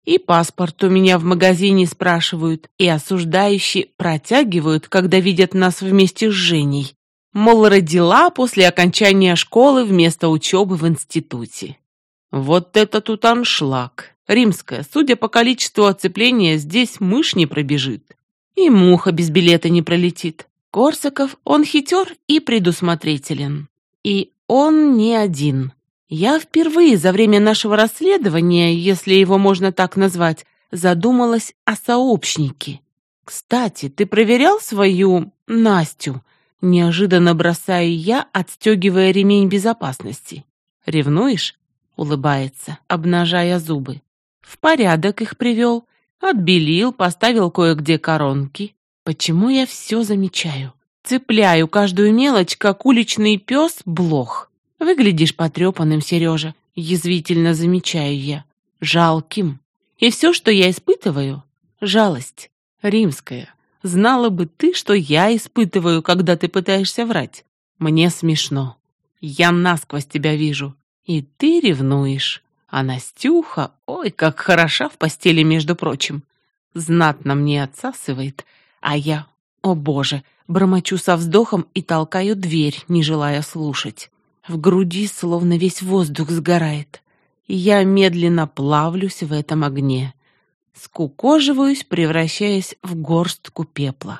И паспорт у меня в магазине спрашивают, и осуждающие протягивают, когда видят нас вместе с Женей. Мол, родила после окончания школы вместо учебы в институте. Вот это тут аншлаг. Римская, судя по количеству оцепления, здесь мышь не пробежит. И муха без билета не пролетит. Корсаков, он хитер и предусмотрителен. И он не один. Я впервые за время нашего расследования, если его можно так назвать, задумалась о сообщнике. Кстати, ты проверял свою Настю? Неожиданно бросаю я, отстегивая ремень безопасности. Ревнуешь? Улыбается, обнажая зубы. В порядок их привел. Отбелил, поставил кое-где коронки. Почему я все замечаю? Цепляю каждую мелочь, как уличный пес блох. Выглядишь потрепанным, Сережа, язвительно замечаю я. Жалким. И все, что я испытываю, жалость. Римская, знала бы ты, что я испытываю, когда ты пытаешься врать. Мне смешно. Я насквозь тебя вижу. И ты ревнуешь. А Настюха, ой, как хороша в постели, между прочим. Знатно мне отсасывает, а я, о боже, бормочу со вздохом и толкаю дверь, не желая слушать. В груди словно весь воздух сгорает. Я медленно плавлюсь в этом огне. Скукоживаюсь, превращаясь в горстку пепла.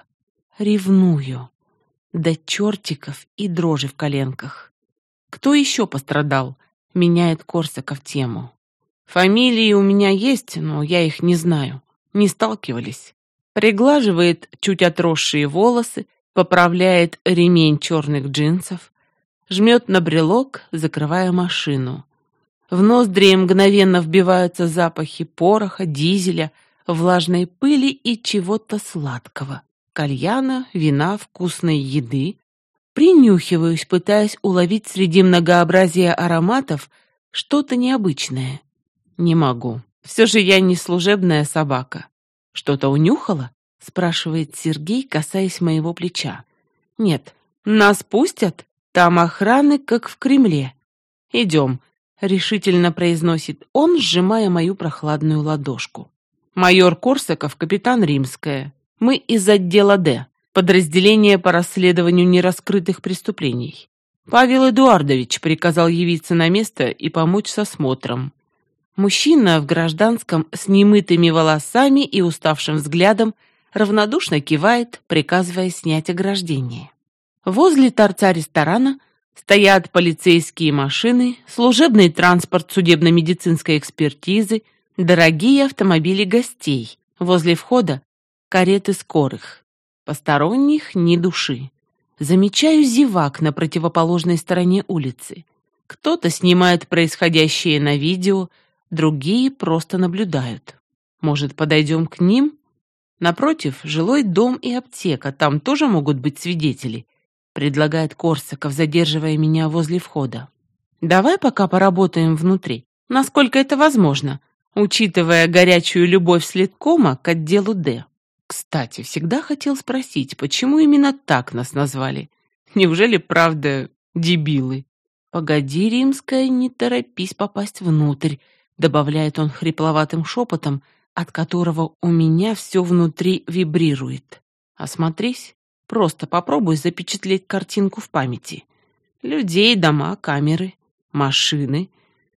Ревную. До чертиков и дрожи в коленках. Кто еще пострадал? Меняет Корсаков тему. Фамилии у меня есть, но я их не знаю. Не сталкивались. Приглаживает чуть отросшие волосы, поправляет ремень черных джинсов, жмет на брелок, закрывая машину. В ноздри мгновенно вбиваются запахи пороха, дизеля, влажной пыли и чего-то сладкого. Кальяна, вина, вкусной еды. Принюхиваюсь, пытаясь уловить среди многообразия ароматов что-то необычное. Не могу. Все же я не служебная собака. Что-то унюхала? Спрашивает Сергей, касаясь моего плеча. Нет, нас пустят? Там охраны, как в Кремле. Идем, решительно произносит он, сжимая мою прохладную ладошку. Майор Корсаков, капитан Римская. Мы из отдела Д, подразделение по расследованию нераскрытых преступлений. Павел Эдуардович приказал явиться на место и помочь с осмотром. Мужчина в гражданском с немытыми волосами и уставшим взглядом равнодушно кивает, приказывая снять ограждение. Возле торца ресторана стоят полицейские машины, служебный транспорт судебно-медицинской экспертизы, дорогие автомобили гостей. Возле входа кареты скорых. Посторонних ни души. Замечаю зевак на противоположной стороне улицы. Кто-то снимает происходящее на видео, другие просто наблюдают. Может, подойдем к ним? Напротив, жилой дом и аптека, там тоже могут быть свидетели, предлагает Корсаков, задерживая меня возле входа. Давай пока поработаем внутри, насколько это возможно, учитывая горячую любовь следкома к отделу Д. Кстати, всегда хотел спросить, почему именно так нас назвали? Неужели правда дебилы? Погоди, Римская, не торопись попасть внутрь, добавляет он хрипловатым шепотом, от которого у меня все внутри вибрирует. Осмотрись, просто попробуй запечатлеть картинку в памяти. Людей, дома, камеры, машины.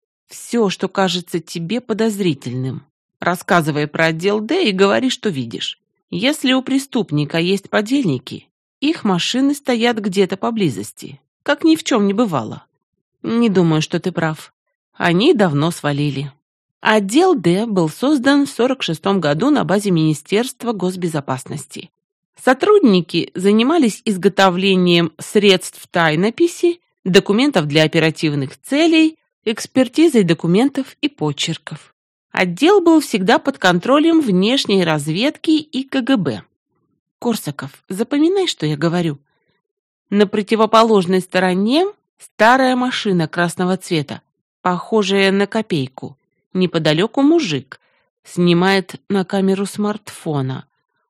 Все, что кажется тебе подозрительным. Рассказывай про отдел Д и говори, что видишь. Если у преступника есть подельники, их машины стоят где-то поблизости, как ни в чем не бывало. Не думаю, что ты прав. Они давно свалили. Отдел Д был создан в 1946 году на базе Министерства госбезопасности. Сотрудники занимались изготовлением средств тайнописи, документов для оперативных целей, экспертизой документов и почерков. Отдел был всегда под контролем внешней разведки и КГБ. Корсаков, запоминай, что я говорю. На противоположной стороне старая машина красного цвета, похожая на копейку. Неподалеку мужик снимает на камеру смартфона.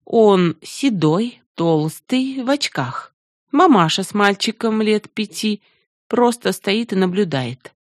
Он седой, толстый, в очках. Мамаша с мальчиком лет 5 просто стоит и наблюдает.